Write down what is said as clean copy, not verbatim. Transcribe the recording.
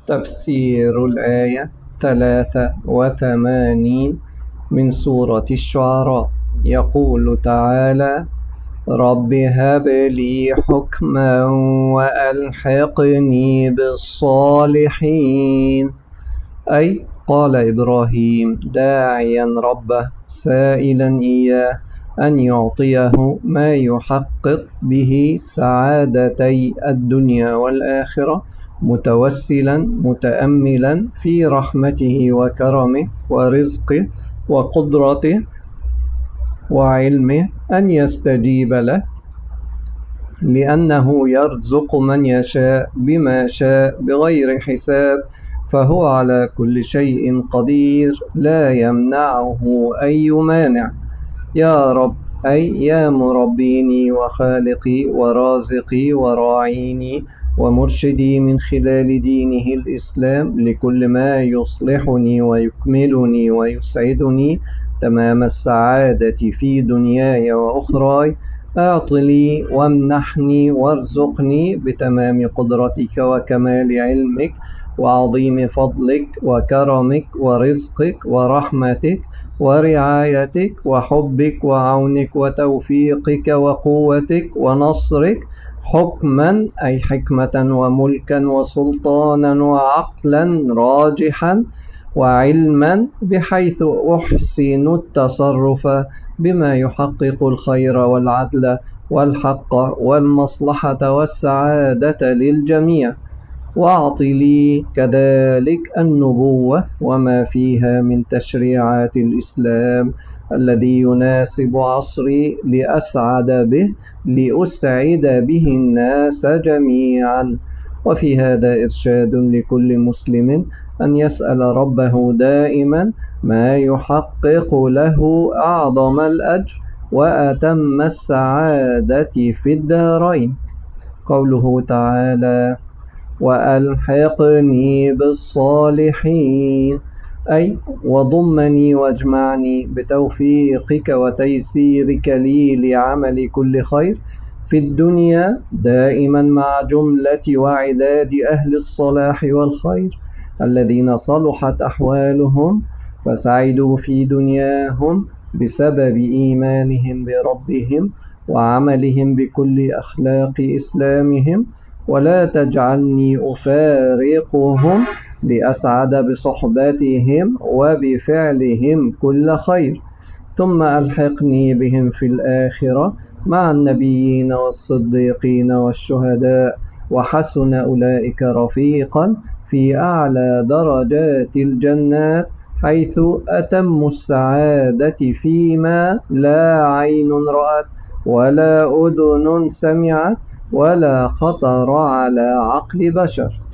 تفسير الآية 83 من سورة الشعراء. يقول تعالى: رب هب لي حكما وألحقني بالصالحين. أي قال إبراهيم داعيا ربه سائلا إياه أن يعطيه ما يحقق به سعادتي الدنيا والآخرة، متوسلا متأملا في رحمته وكرمه ورزقه وقدرته وعلمه أن يستجيب له، لأنه يرزق من يشاء بما شاء بغير حساب، فهو على كل شيء قدير لا يمنعه أي مانع. يا رب، أي يا مربيني وخالقي ورازقي وراعيني ومرشدي من خلال دينه الإسلام لكل ما يصلحني ويكملني ويسعدني تمام السعادة في دنياي وأخراي، أعط لي وامنحني وارزقني بتمام قدرتك وكمال علمك وعظيم فضلك وكرمك ورزقك ورحمتك ورعايتك وحبك وعونك وتوفيقك وقوتك ونصرك، حكما أي حكمة وملكا وسلطانا وعقلا راجحا، وعلما بحيث أحسن التصرف بما يحقق الخير والعدل والحق والمصلحة والسعادة للجميع. وأعط لي كذلك النبوة وما فيها من تشريعات الإسلام الذي يناسب عصري لأسعد به، لأسعد به الناس جميعا. وفي هذا إرشاد لكل مسلم أن يسأل ربه دائما ما يحقق له أعظم الأجر وأتم السعادة في الدارين. قوله تعالى: وألحقني بالصالحين، أي وضمني واجمعني بتوفيقك وتيسيرك لي لعمل كل خير في الدنيا دائما مع جملة وعداد أهل الصلاح والخير الذين صلحت أحوالهم فسعدوا في دنياهم بسبب إيمانهم بربهم وعملهم بكل أخلاق إسلامهم، ولا تجعلني أفارقهم لأسعد بصحبتهم وبفعلهم كل خير، ثم ألحقني بهم في الآخرة مع النبيين والصديقين والشهداء، وحسن أولئك رفيقا في أعلى درجات الجنات، حيث أتم السعادة فيما لا عين رأت ولا أذن سمعت ولا خطر على عقل بشر.